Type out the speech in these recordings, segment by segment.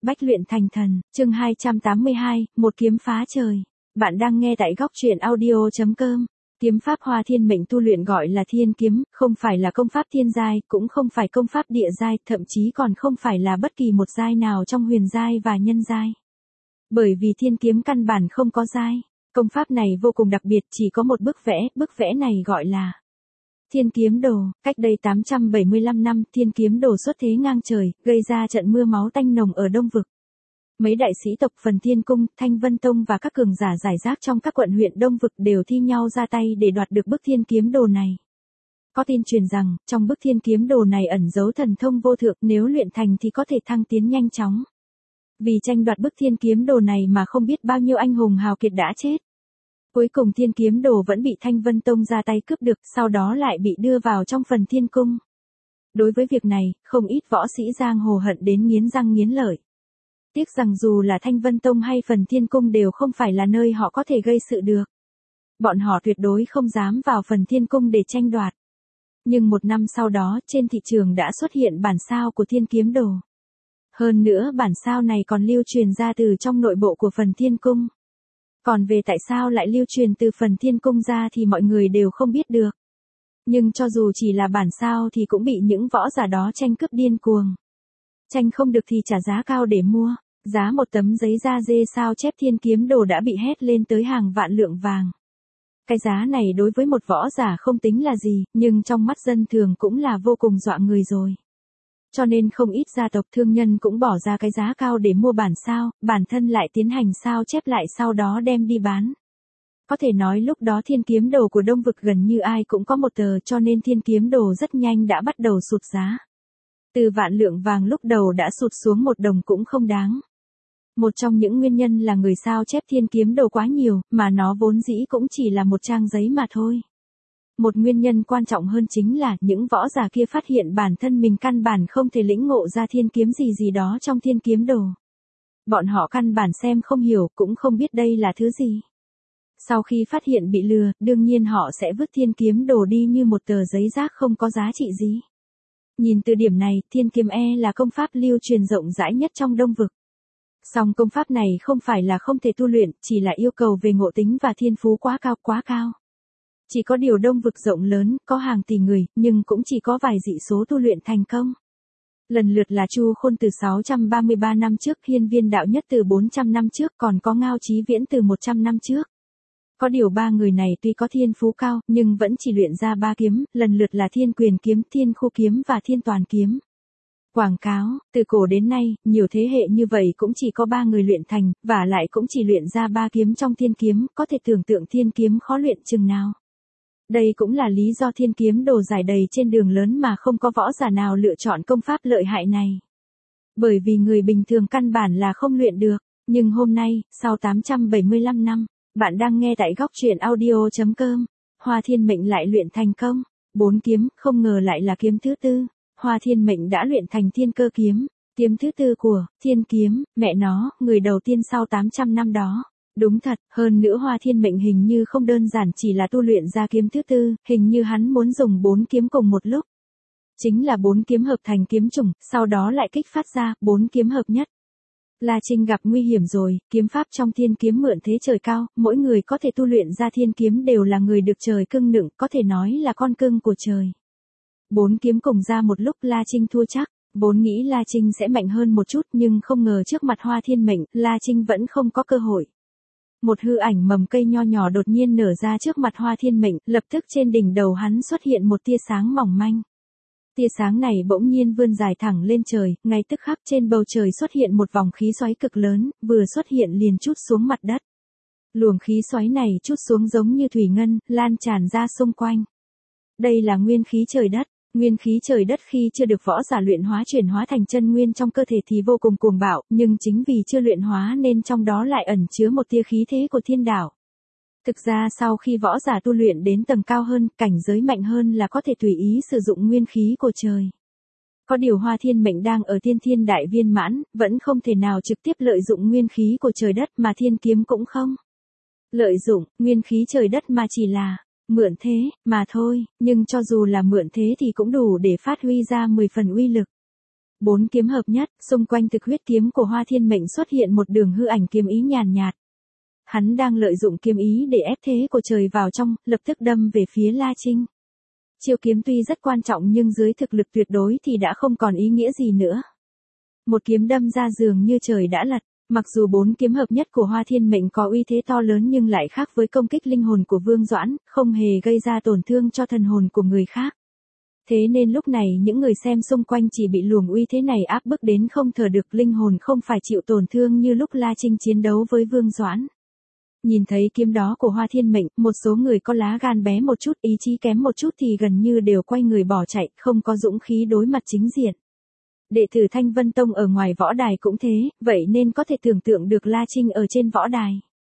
Bách luyện thành thần, chương 282, một kiếm phá trời. Bạn đang nghe tại góc truyện audio.com. Kiếm pháp Hoa Thiên Mệnh tu luyện gọi là thiên kiếm, không phải là công pháp thiên giai, cũng không phải công pháp địa giai, thậm chí còn không phải là bất kỳ một giai nào trong huyền giai và nhân giai. Bởi vì thiên kiếm căn bản không có giai, công pháp này vô cùng đặc biệt, chỉ có một bức vẽ này gọi là Thiên Kiếm Đồ. Cách đây 875 năm, Thiên Kiếm Đồ xuất thế ngang trời, gây ra trận mưa máu tanh nồng ở Đông Vực. Mấy đại sĩ tộc Phần Thiên Cung, Thanh Vân Tông và các cường giả giải rác trong các quận huyện Đông Vực đều thi nhau ra tay để đoạt được bức Thiên Kiếm Đồ này. Có tin truyền rằng, trong bức Thiên Kiếm Đồ này ẩn giấu thần thông vô thượng, nếu luyện thành thì có thể thăng tiến nhanh chóng. Vì tranh đoạt bức Thiên Kiếm Đồ này mà không biết bao nhiêu anh hùng hào kiệt đã chết. Cuối cùng Thiên Kiếm Đồ vẫn bị Thanh Vân Tông ra tay cướp được, sau đó lại bị đưa vào trong Phần Thiên Cung. Đối với việc này, không ít võ sĩ giang hồ hận đến nghiến răng nghiến lợi. Tiếc rằng dù là Thanh Vân Tông hay Phần Thiên Cung đều không phải là nơi họ có thể gây sự được. Bọn họ tuyệt đối không dám vào Phần Thiên Cung để tranh đoạt. Nhưng một năm sau đó, trên thị trường đã xuất hiện bản sao của Thiên Kiếm Đồ. Hơn nữa bản sao này còn lưu truyền ra từ trong nội bộ của Phần Thiên Cung. Còn về tại sao lại lưu truyền từ Phần Thiên Cung ra thì mọi người đều không biết được. Nhưng cho dù chỉ là bản sao thì cũng bị những võ giả đó tranh cướp điên cuồng. Tranh không được thì trả giá cao để mua. Giá một tấm giấy da dê sao chép Thiên Kiếm Đồ đã bị hét lên tới hàng vạn lượng vàng. Cái giá này đối với một võ giả không tính là gì, nhưng trong mắt dân thường cũng là vô cùng dọa người rồi. Cho nên không ít gia tộc thương nhân cũng bỏ ra cái giá cao để mua bản sao, bản thân lại tiến hành sao chép lại sau đó đem đi bán. Có thể nói lúc đó Thiên Kiếm Đồ của Đông Vực gần như ai cũng có một tờ, cho nên Thiên Kiếm Đồ rất nhanh đã bắt đầu sụt giá. Từ vạn lượng vàng lúc đầu đã sụt xuống 1 đồng cũng không đáng. Một trong những nguyên nhân là người sao chép Thiên Kiếm Đồ quá nhiều, mà nó vốn dĩ cũng chỉ là một trang giấy mà thôi. Một nguyên nhân quan trọng hơn chính là những võ giả kia phát hiện bản thân mình căn bản không thể lĩnh ngộ ra thiên kiếm gì đó trong Thiên Kiếm Đồ. Bọn họ căn bản xem không hiểu, cũng không biết đây là thứ gì. Sau khi phát hiện bị lừa, đương nhiên họ sẽ vứt Thiên Kiếm Đồ đi như một tờ giấy rác không có giá trị gì. Nhìn từ điểm này, Thiên Kiếm là công pháp lưu truyền rộng rãi nhất trong Đông Vực. Song công pháp này không phải là không thể tu luyện, chỉ là yêu cầu về ngộ tính và thiên phú quá cao. Chỉ có điều Đông Vực rộng lớn, có hàng tỷ người, nhưng cũng chỉ có vài dị số tu luyện thành công. Lần lượt là Chu Khôn từ 633 năm trước, Hiên Viên Đạo Nhất từ 400 năm trước, còn có Ngao Chí Viễn từ 100 năm trước. Có điều 3 người này tuy có thiên phú cao, nhưng vẫn chỉ luyện ra 3 kiếm, lần lượt là Thiên Quyền Kiếm, Thiên Khu Kiếm và Thiên Toàn Kiếm. Quảng cáo, từ cổ đến nay, nhiều thế hệ như vậy cũng chỉ có 3 người luyện thành, và lại cũng chỉ luyện ra 3 kiếm trong thiên kiếm, có thể tưởng tượng thiên kiếm khó luyện chừng nào. Đây cũng là lý do Thiên Kiếm Đồ giải đầy trên đường lớn mà không có võ giả nào lựa chọn công pháp lợi hại này. Bởi vì người bình thường căn bản là không luyện được, nhưng hôm nay, sau 875 năm, bạn đang nghe tại góc truyện audio.com, Hoa Thiên Mệnh lại luyện thành công. 4 kiếm, không ngờ lại là kiếm thứ 4. Hoa Thiên Mệnh đã luyện thành Thiên Cơ Kiếm, kiếm thứ 4 của Thiên Kiếm, mẹ nó, người đầu tiên sau 800 năm đó. Đúng thật, hơn nữa Hoa Thiên Mệnh hình như không đơn giản chỉ là tu luyện ra kiếm thứ 4, hình như hắn muốn dùng 4 kiếm cùng một lúc. Chính là 4 kiếm hợp thành kiếm chủng, sau đó lại kích phát ra 4 kiếm hợp nhất. La Trinh gặp nguy hiểm rồi, kiếm pháp trong thiên kiếm mượn thế trời cao, mỗi người có thể tu luyện ra thiên kiếm đều là người được trời cưng nựng, có thể nói là con cưng của trời. 4 kiếm cùng ra một lúc La Trinh thua chắc, vốn nghĩ La Trinh sẽ mạnh hơn một chút nhưng không ngờ trước mặt Hoa Thiên Mệnh, La Trinh vẫn không có cơ hội. Một hư ảnh mầm cây nho nhỏ đột nhiên nở ra trước mặt Hoa Thiên Mệnh, lập tức trên đỉnh đầu hắn xuất hiện một tia sáng mỏng manh. Tia sáng này bỗng nhiên vươn dài thẳng lên trời, ngay tức khắc trên bầu trời xuất hiện một vòng khí xoáy cực lớn, vừa xuất hiện liền trút xuống mặt đất. Luồng khí xoáy này trút xuống giống như thủy ngân, lan tràn ra xung quanh. Đây là nguyên khí trời đất. Nguyên khí trời đất khi chưa được võ giả luyện hóa chuyển hóa thành chân nguyên trong cơ thể thì vô cùng cuồng bạo, nhưng chính vì chưa luyện hóa nên trong đó lại ẩn chứa một tia khí thế của thiên đạo. Thực ra sau khi võ giả tu luyện đến tầng cao hơn, cảnh giới mạnh hơn là có thể tùy ý sử dụng nguyên khí của trời. Có điều Hoa Thiên Mệnh đang ở tiên thiên đại viên mãn, vẫn không thể nào trực tiếp lợi dụng nguyên khí của trời đất mà thiên kiếm cũng không. Lợi dụng, nguyên khí trời đất mà chỉ là mượn thế, mà thôi, nhưng cho dù là mượn thế thì cũng đủ để phát huy ra 10 phần uy lực. Bốn kiếm hợp nhất, xung quanh thực huyết kiếm của Hoa Thiên Mệnh xuất hiện một đường hư ảnh kiếm ý nhàn nhạt. Hắn đang lợi dụng kiếm ý để ép thế của trời vào trong, lập tức đâm về phía La Trinh. Chiêu kiếm tuy rất quan trọng nhưng dưới thực lực tuyệt đối thì đã không còn ý nghĩa gì nữa. Một kiếm đâm ra dường như trời đã lật, mặc dù bốn kiếm hợp nhất của Hoa Thiên Mệnh có uy thế to lớn nhưng lại khác với công kích linh hồn của Vương Doãn, không hề gây ra tổn thương cho thần hồn của người khác. Thế nên lúc này những người xem xung quanh chỉ bị luồng uy thế này áp bức đến không thở được, linh hồn không phải chịu tổn thương như lúc La Trinh chiến đấu với Vương Doãn. Nhìn thấy kiếm đó của Hoa Thiên Mệnh, một số người có lá gan bé một chút, ý chí kém một chút thì gần như đều quay người bỏ chạy, không có dũng khí đối mặt chính diện. Đệ tử Thanh Vân Tông ở ngoài võ đài cũng thế, vậy nên có thể tưởng tượng được La Trinh ở trên võ đài.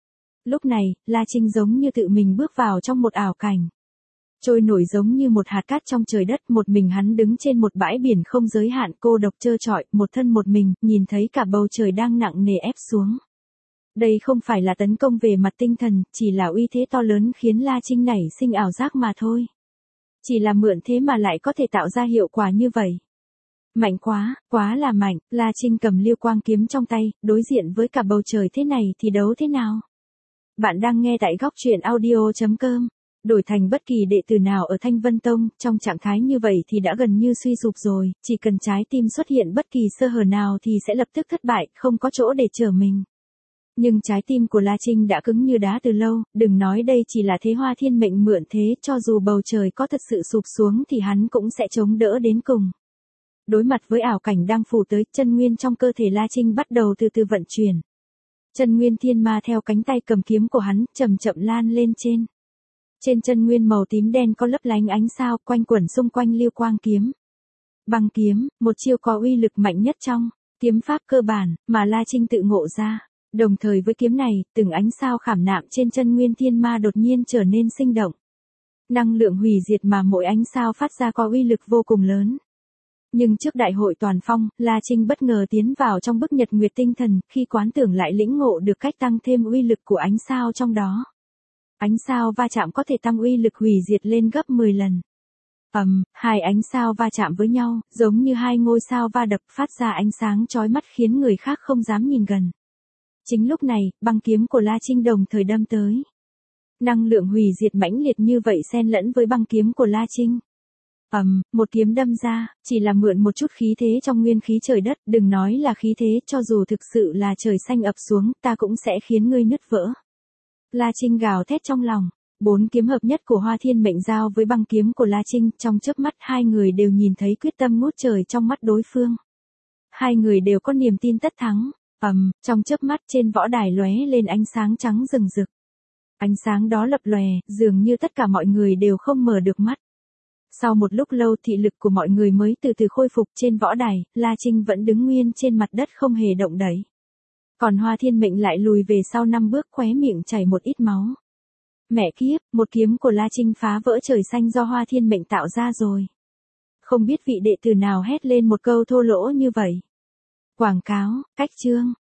Lúc này, La Trinh giống như tự mình bước vào trong một ảo cảnh. Trôi nổi giống như một hạt cát trong trời đất, một mình hắn đứng trên một bãi biển không giới hạn, cô độc trơ trọi, một thân một mình, nhìn thấy cả bầu trời đang nặng nề ép xuống. Đây không phải là tấn công về mặt tinh thần, chỉ là uy thế to lớn khiến La Trinh nảy sinh ảo giác mà thôi. Chỉ là mượn thế mà lại có thể tạo ra hiệu quả như vậy. Mạnh quá, quá là mạnh, La Trinh cầm Lưu Quang kiếm trong tay, đối diện với cả bầu trời thế này thì đấu thế nào? Bạn đang nghe tại góc truyện audio.com. Đổi thành bất kỳ đệ tử nào ở Thanh Vân Tông, trong trạng thái như vậy thì đã gần như suy sụp rồi, chỉ cần trái tim xuất hiện bất kỳ sơ hở nào thì sẽ lập tức thất bại, không có chỗ để trở mình. Nhưng trái tim của La Trinh đã cứng như đá từ lâu, đừng nói đây chỉ là thế Hoa Thiên Mệnh mượn thế, cho dù bầu trời có thật sự sụp xuống thì hắn cũng sẽ chống đỡ đến cùng. Đối mặt với ảo cảnh đang phủ tới, chân nguyên trong cơ thể La Trinh bắt đầu từ từ vận chuyển. Chân nguyên thiên ma theo cánh tay cầm kiếm của hắn, chậm chậm lan lên trên. Trên chân nguyên màu tím đen có lấp lánh ánh sao, quanh quẩn xung quanh Lưu Quang kiếm. Băng kiếm, một chiêu có uy lực mạnh nhất trong kiếm pháp cơ bản mà La Trinh tự ngộ ra. Đồng thời với kiếm này, từng ánh sao khảm nạm trên chân nguyên thiên ma đột nhiên trở nên sinh động. Năng lượng hủy diệt mà mỗi ánh sao phát ra có uy lực vô cùng lớn. Nhưng trước đại hội toàn phong, La Trinh bất ngờ tiến vào trong bức nhật nguyệt tinh thần, khi quán tưởng lại lĩnh ngộ được cách tăng thêm uy lực của ánh sao trong đó. Ánh sao va chạm có thể tăng uy lực hủy diệt lên gấp 10 lần. Hai ánh sao va chạm với nhau, giống như hai ngôi sao va đập, phát ra ánh sáng chói mắt khiến người khác không dám nhìn gần. Chính lúc này, băng kiếm của La Trinh đồng thời đâm tới. Năng lượng hủy diệt mãnh liệt như vậy xen lẫn với băng kiếm của La Trinh. Một kiếm đâm ra, chỉ là mượn một chút khí thế trong nguyên khí trời đất, đừng nói là khí thế, cho dù thực sự là trời xanh ập xuống, ta cũng sẽ khiến ngươi nứt vỡ. La Trinh gào thét trong lòng. Bốn kiếm hợp nhất của Hoa Thiên Mệnh giao với băng kiếm của La Trinh, trong chớp mắt hai người đều nhìn thấy quyết tâm ngút trời trong mắt đối phương. Hai người đều có niềm tin tất thắng. Trong chớp mắt trên võ đài lóe lên ánh sáng trắng rừng rực. Ánh sáng đó lập lòe, dường như tất cả mọi người đều không mở được mắt. Sau một lúc lâu thị lực của mọi người mới từ từ khôi phục. Trên võ đài, La Trinh vẫn đứng nguyên trên mặt đất không hề động đậy. Còn Hoa Thiên Mệnh lại lùi về sau 5 bước, khóe miệng chảy một ít máu. Mẹ kiếp, một kiếm của La Trinh phá vỡ trời xanh do Hoa Thiên Mệnh tạo ra rồi. Không biết vị đệ tử nào hét lên một câu thô lỗ như vậy. Quảng cáo, cách chương.